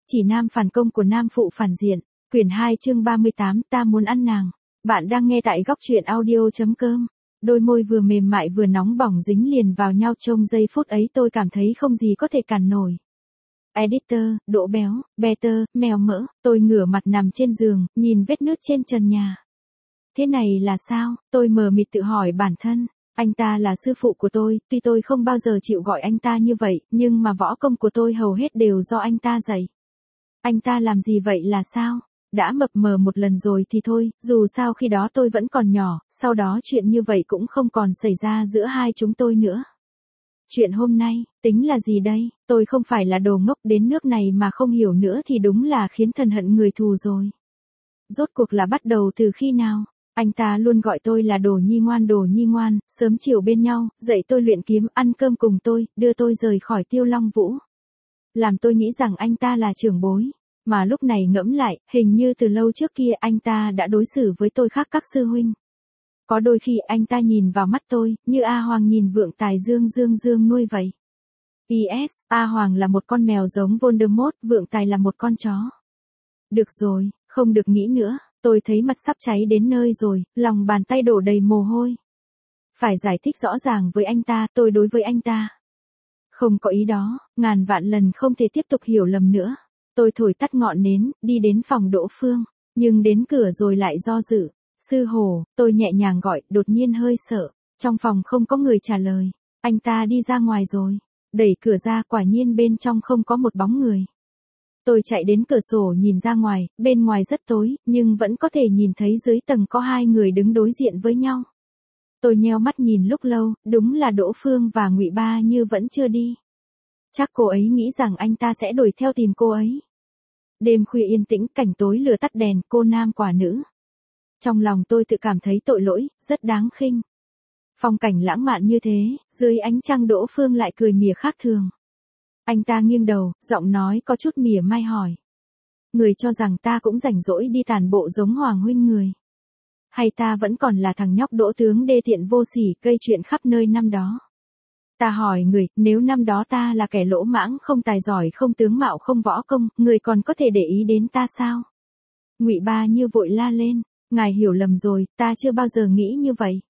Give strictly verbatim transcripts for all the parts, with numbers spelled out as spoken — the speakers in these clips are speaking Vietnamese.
Chỉ nam phản công của nam phụ phản diện, quyển hai chương ba mươi tám, ta muốn ăn nàng. Bạn đang nghe tại góc truyện audio.com. Đôi môi vừa mềm mại vừa nóng bỏng dính liền vào nhau, trong giây phút ấy tôi cảm thấy không gì có thể cản nổi. Editor, Đỗ Béo, Better, mèo mỡ, tôi ngửa mặt nằm trên giường, nhìn vết nứt trên trần nhà. Thế này là sao? Tôi mờ mịt tự hỏi bản thân. Anh ta là sư phụ của tôi, tuy tôi không bao giờ chịu gọi anh ta như vậy, nhưng mà võ công của tôi hầu hết đều do anh ta dạy. Anh ta làm gì vậy là sao? Đã mập mờ một lần rồi thì thôi, dù sao khi đó tôi vẫn còn nhỏ, sau đó chuyện như vậy cũng không còn xảy ra giữa hai chúng tôi nữa. Chuyện hôm nay, tính là gì đây? Tôi không phải là đồ ngốc đến nước này mà không hiểu nữa thì đúng là khiến thần hận người thù rồi. Rốt cuộc là bắt đầu từ khi nào? Anh ta luôn gọi tôi là đồ nhi ngoan đồ nhi ngoan, sớm chiều bên nhau, dạy tôi luyện kiếm, ăn cơm cùng tôi, đưa tôi rời khỏi Tiêu Long Vũ. Làm tôi nghĩ rằng anh ta là trưởng bối. Mà lúc này ngẫm lại, hình như từ lâu trước kia anh ta đã đối xử với tôi khác các sư huynh. Có đôi khi anh ta nhìn vào mắt tôi, như A Hoàng nhìn Vượng Tài Dương Dương Dương nuôi vậy. pê ét, A Hoàng là một con mèo giống Voldemort, Vượng Tài là một con chó. Được rồi, không được nghĩ nữa, tôi thấy mặt sắp cháy đến nơi rồi, lòng bàn tay đổ đầy mồ hôi. Phải giải thích rõ ràng với anh ta, tôi đối với anh ta. Không có ý đó, ngàn vạn lần không thể tiếp tục hiểu lầm nữa. Tôi thổi tắt ngọn nến, đi đến phòng Đỗ Phương, nhưng đến cửa rồi lại do dự. Sư Hồ, tôi nhẹ nhàng gọi, đột nhiên hơi sợ. Trong phòng không có người trả lời. Anh ta đi ra ngoài rồi. Đẩy cửa ra, quả nhiên bên trong không có một bóng người. Tôi chạy đến cửa sổ nhìn ra ngoài, bên ngoài rất tối, nhưng vẫn có thể nhìn thấy dưới tầng có hai người đứng đối diện với nhau. Tôi nheo mắt nhìn lúc lâu, đúng là Đỗ Phương và Ngụy Ba Như vẫn chưa đi. Chắc cô ấy nghĩ rằng anh ta sẽ đuổi theo tìm cô ấy. Đêm khuya yên tĩnh, cảnh tối lửa tắt đèn, cô nam quả nữ. Trong lòng tôi tự cảm thấy tội lỗi, rất đáng khinh. Phong cảnh lãng mạn như thế, dưới ánh trăng Đỗ Phương lại cười mỉa khác thường. Anh ta nghiêng đầu, giọng nói có chút mỉa mai hỏi. Người cho rằng ta cũng rảnh rỗi đi tàn bộ giống Hoàng huynh người. Hay ta vẫn còn là thằng nhóc Đỗ tướng đê tiện vô sỉ gây chuyện khắp nơi năm đó. Ta hỏi người, nếu năm đó ta là kẻ lỗ mãng không tài giỏi không tướng mạo không võ công, người còn có thể để ý đến ta sao? Ngụy Ba Như vội la lên, ngài hiểu lầm rồi, ta chưa bao giờ nghĩ như vậy.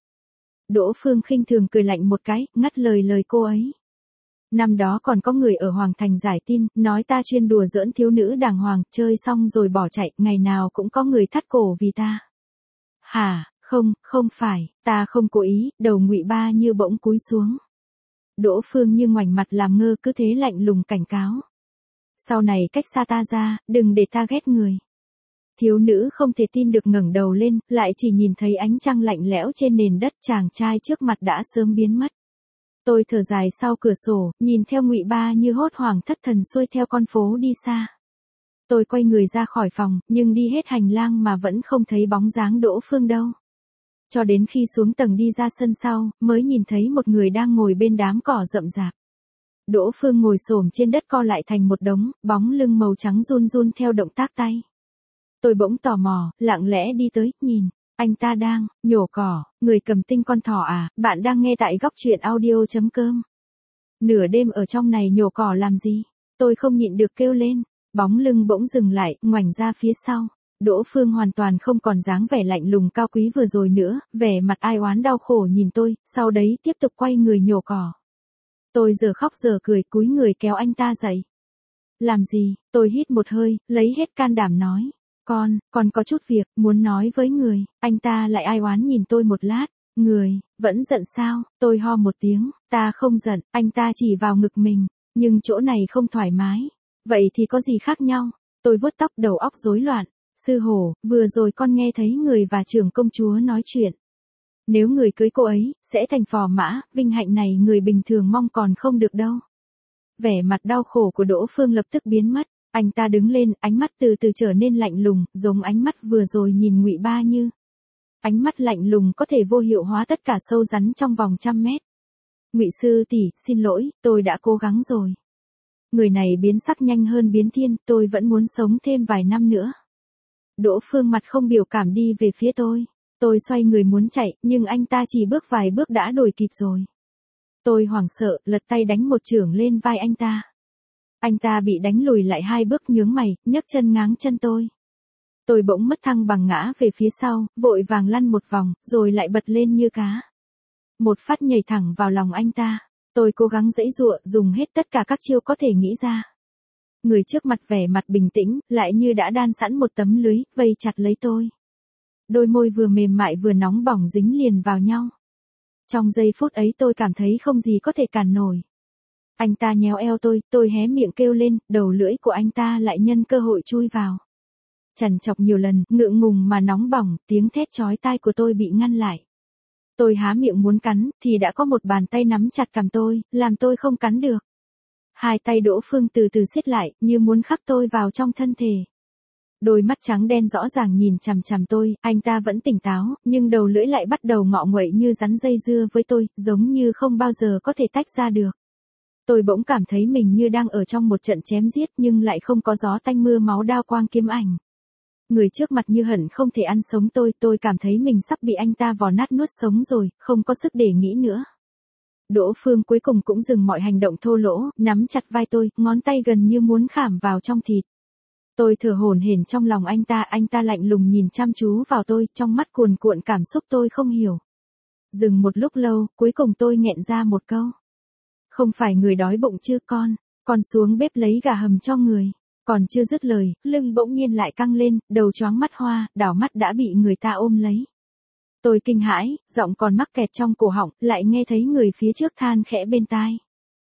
Đỗ Phương khinh thường cười lạnh một cái, ngắt lời lời cô ấy. Năm đó còn có người ở Hoàng Thành giải tin, nói ta chuyên đùa giỡn thiếu nữ đàng hoàng, chơi xong rồi bỏ chạy, ngày nào cũng có người thắt cổ vì ta. Hả, không, không phải, ta không cố ý, đầu Ngụy Ba Như bỗng cúi xuống. Đỗ Phương như ngoảnh mặt làm ngơ, cứ thế lạnh lùng cảnh cáo. Sau này cách xa ta ra, đừng để ta ghét người. Thiếu nữ không thể tin được ngẩng đầu lên, lại chỉ nhìn thấy ánh trăng lạnh lẽo trên nền đất, chàng trai trước mặt đã sớm biến mất. Tôi thở dài sau cửa sổ, nhìn theo Ngụy Ba Như hốt hoảng thất thần xuôi theo con phố đi xa. Tôi quay người ra khỏi phòng, nhưng đi hết hành lang mà vẫn không thấy bóng dáng Đỗ Phương đâu. Cho đến khi xuống tầng đi ra sân sau, mới nhìn thấy một người đang ngồi bên đám cỏ rậm rạp. Đỗ Phương ngồi xổm trên đất co lại thành một đống, bóng lưng màu trắng run run theo động tác tay. Tôi bỗng tò mò, lặng lẽ đi tới, nhìn, anh ta đang nhổ cỏ, người cầm tinh con thỏ à, bạn đang nghe tại góc truyện audio.com. Nửa đêm ở trong này nhổ cỏ làm gì? Tôi không nhịn được kêu lên, bóng lưng bỗng dừng lại, ngoảnh ra phía sau. Đỗ Phương hoàn toàn không còn dáng vẻ lạnh lùng cao quý vừa rồi nữa, vẻ mặt ai oán đau khổ nhìn tôi, sau đấy tiếp tục quay người nhổ cỏ. Tôi giờ khóc giờ cười, cúi người kéo anh ta dậy. Làm gì? Tôi hít một hơi, lấy hết can đảm nói. Con, con có chút việc, muốn nói với người. Anh ta lại ai oán nhìn tôi một lát. Người, vẫn giận sao? Tôi ho một tiếng, ta không giận, anh ta chỉ vào ngực mình. Nhưng chỗ này không thoải mái. Vậy thì có gì khác nhau? Tôi vuốt tóc, đầu óc rối loạn. Sư Hổ, vừa rồi con nghe thấy người và trưởng công chúa nói chuyện. Nếu người cưới cô ấy, sẽ thành phò mã, vinh hạnh này người bình thường mong còn không được đâu. Vẻ mặt đau khổ của Đỗ Phương lập tức biến mất, anh ta đứng lên, ánh mắt từ từ trở nên lạnh lùng, giống ánh mắt vừa rồi nhìn Ngụy Ba Như. Ánh mắt lạnh lùng có thể vô hiệu hóa tất cả sâu rắn trong vòng trăm mét. Ngụy sư tỷ, xin lỗi, tôi đã cố gắng rồi. Người này biến sắc nhanh hơn biến thiên, tôi vẫn muốn sống thêm vài năm nữa. Đỗ Phương mặt không biểu cảm đi về phía tôi. Tôi xoay người muốn chạy, nhưng anh ta chỉ bước vài bước đã đuổi kịp rồi. Tôi hoảng sợ, lật tay đánh một chưởng lên vai anh ta. Anh ta bị đánh lùi lại hai bước nhướng mày, nhấc chân ngáng chân tôi. Tôi bỗng mất thăng bằng ngã về phía sau, vội vàng lăn một vòng, rồi lại bật lên như cá. Một phát nhảy thẳng vào lòng anh ta. Tôi cố gắng giãy giụa, dùng hết tất cả các chiêu có thể nghĩ ra. Người trước mặt vẻ mặt bình tĩnh, lại như đã đan sẵn một tấm lưới, vây chặt lấy tôi. Đôi môi vừa mềm mại vừa nóng bỏng dính liền vào nhau. Trong giây phút ấy tôi cảm thấy không gì có thể cản nổi. Anh ta nhéo eo tôi, tôi hé miệng kêu lên, đầu lưỡi của anh ta lại nhân cơ hội chui vào. Trằn trọc nhiều lần, ngượng ngùng mà nóng bỏng, tiếng thét chói tai của tôi bị ngăn lại. Tôi há miệng muốn cắn, thì đã có một bàn tay nắm chặt cằm tôi, làm tôi không cắn được. Hai tay Đỗ Phương từ từ siết lại, như muốn khắc tôi vào trong thân thể. Đôi mắt trắng đen rõ ràng nhìn chằm chằm tôi, anh ta vẫn tỉnh táo, nhưng đầu lưỡi lại bắt đầu ngọ nguậy như rắn dây dưa với tôi, giống như không bao giờ có thể tách ra được. Tôi bỗng cảm thấy mình như đang ở trong một trận chém giết nhưng lại không có gió tanh mưa máu đao quang kiếm ảnh. Người trước mặt như hẳn không thể ăn sống tôi, tôi cảm thấy mình sắp bị anh ta vò nát nuốt sống rồi, không có sức để nghĩ nữa. Đỗ Phương cuối cùng cũng dừng mọi hành động thô lỗ, nắm chặt vai tôi, ngón tay gần như muốn khảm vào trong thịt. Tôi thở hổn hển trong lòng anh ta, anh ta lạnh lùng nhìn chăm chú vào tôi, trong mắt cuồn cuộn cảm xúc tôi không hiểu. Dừng một lúc lâu, cuối cùng tôi nghẹn ra một câu. Không phải người đói bụng chứ con, con xuống bếp lấy gà hầm cho người. Còn chưa dứt lời, lưng bỗng nhiên lại căng lên, đầu choáng mắt hoa, đảo mắt đã bị người ta ôm lấy. Tôi kinh hãi, giọng còn mắc kẹt trong cổ họng, lại nghe thấy người phía trước than khẽ bên tai.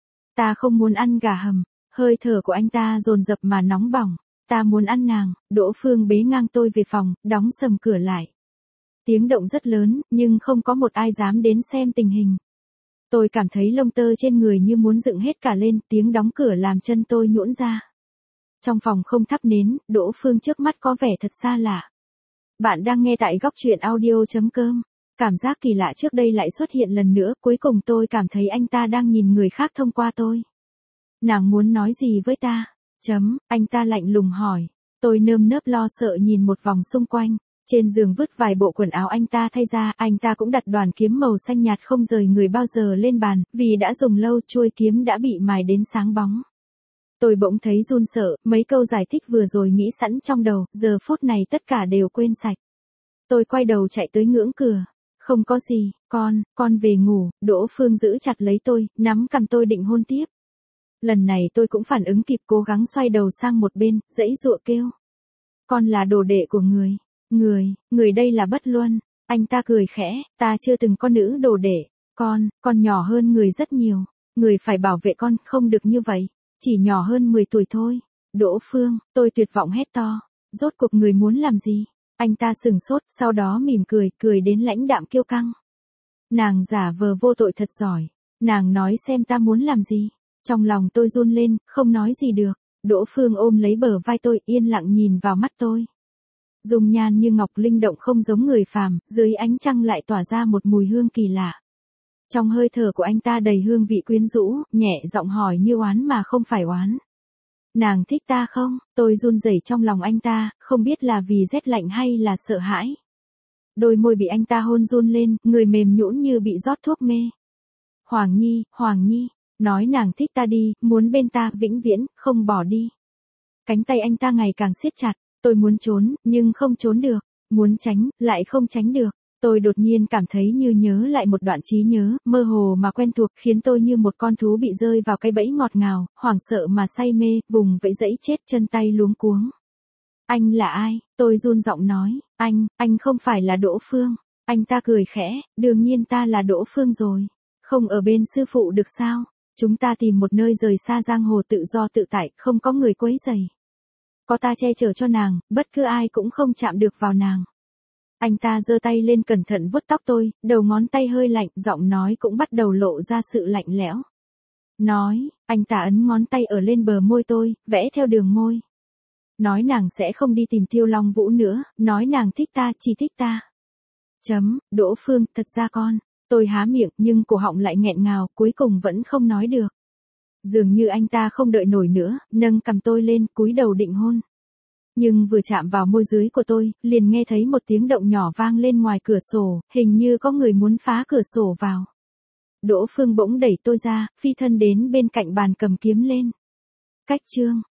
Ta không muốn ăn gà hầm, hơi thở của anh ta dồn dập mà nóng bỏng. Ta muốn ăn nàng. Đỗ Phương bế ngang tôi về phòng, đóng sầm cửa lại. Tiếng động rất lớn, nhưng không có một ai dám đến xem tình hình. Tôi cảm thấy lông tơ trên người như muốn dựng hết cả lên, tiếng đóng cửa làm chân tôi nhũn ra. Trong phòng không thắp nến, Đỗ Phương trước mắt có vẻ thật xa lạ. Bạn đang nghe tại góc truyện audio chấm com. Cảm giác kỳ lạ trước đây lại xuất hiện lần nữa, cuối cùng tôi cảm thấy anh ta đang nhìn người khác thông qua tôi. Nàng muốn nói gì với ta? Chấm, anh ta lạnh lùng hỏi. Tôi nơm nớp lo sợ nhìn một vòng xung quanh. Trên giường vứt vài bộ quần áo anh ta thay ra, anh ta cũng đặt đoàn kiếm màu xanh nhạt không rời người bao giờ lên bàn, vì đã dùng lâu chuôi kiếm đã bị mài đến sáng bóng. Tôi bỗng thấy run sợ, mấy câu giải thích vừa rồi nghĩ sẵn trong đầu, giờ phút này tất cả đều quên sạch. Tôi quay đầu chạy tới ngưỡng cửa. Không có gì, con, con về ngủ. Đỗ Phương giữ chặt lấy tôi, nắm cầm tôi định hôn tiếp. Lần này tôi cũng phản ứng kịp, cố gắng xoay đầu sang một bên, giãy giụa kêu. Con là đồ đệ của người. Người, người đây là Bất Luân. Anh ta cười khẽ, ta chưa từng có nữ đồ đệ. Con, con nhỏ hơn người rất nhiều. Người phải bảo vệ con, không được như vậy. Chỉ nhỏ hơn mười tuổi thôi. Đỗ Phương, tôi tuyệt vọng hét to. Rốt cuộc người muốn làm gì? Anh ta sừng sốt, sau đó mỉm cười, cười đến lãnh đạm kiêu căng. Nàng giả vờ vô tội thật giỏi. Nàng nói xem ta muốn làm gì. Trong lòng tôi run lên, không nói gì được. Đỗ Phương ôm lấy bờ vai tôi, yên lặng nhìn vào mắt tôi. Dung nhan như ngọc linh động không giống người phàm, dưới ánh trăng lại tỏa ra một mùi hương kỳ lạ. Trong hơi thở của anh ta đầy hương vị quyến rũ, nhẹ giọng hỏi như oán mà không phải oán. Nàng thích ta không? Tôi run rẩy trong lòng anh ta, không biết là vì rét lạnh hay là sợ hãi. Đôi môi bị anh ta hôn run lên, người mềm nhũn như bị rót thuốc mê. Hoàng Nhi, Hoàng Nhi, nói nàng thích ta đi, muốn bên ta, vĩnh viễn, không bỏ đi. Cánh tay anh ta ngày càng siết chặt, tôi muốn trốn, nhưng không trốn được, muốn tránh, lại không tránh được. Tôi đột nhiên cảm thấy như nhớ lại một đoạn trí nhớ, mơ hồ mà quen thuộc, khiến tôi như một con thú bị rơi vào cái bẫy ngọt ngào, hoảng sợ mà say mê, vùng vẫy dẫy chết chân tay luống cuống. Anh là ai? Tôi run giọng nói, anh, anh không phải là Đỗ Phương. Anh ta cười khẽ, đương nhiên ta là Đỗ Phương rồi. Không ở bên sư phụ được sao? Chúng ta tìm một nơi rời xa giang hồ tự do tự tại, không có người quấy rầy. Có ta che chở cho nàng, bất cứ ai cũng không chạm được vào nàng. Anh ta giơ tay lên cẩn thận vuốt tóc tôi, đầu ngón tay hơi lạnh, giọng nói cũng bắt đầu lộ ra sự lạnh lẽo. Nói, anh ta ấn ngón tay ở lên bờ môi tôi, vẽ theo đường môi. Nói nàng sẽ không đi tìm Tiêu Long Vũ nữa, nói nàng thích ta, chỉ thích ta. Chấm, Đỗ Phương, thật ra con. Tôi há miệng, nhưng cổ họng lại nghẹn ngào, cuối cùng vẫn không nói được. Dường như anh ta không đợi nổi nữa, nâng cầm tôi lên, cúi đầu định hôn. Nhưng vừa chạm vào môi dưới của tôi, liền nghe thấy một tiếng động nhỏ vang lên ngoài cửa sổ, hình như có người muốn phá cửa sổ vào. Đỗ Phương bỗng đẩy tôi ra, phi thân đến bên cạnh bàn cầm kiếm lên. Cách chương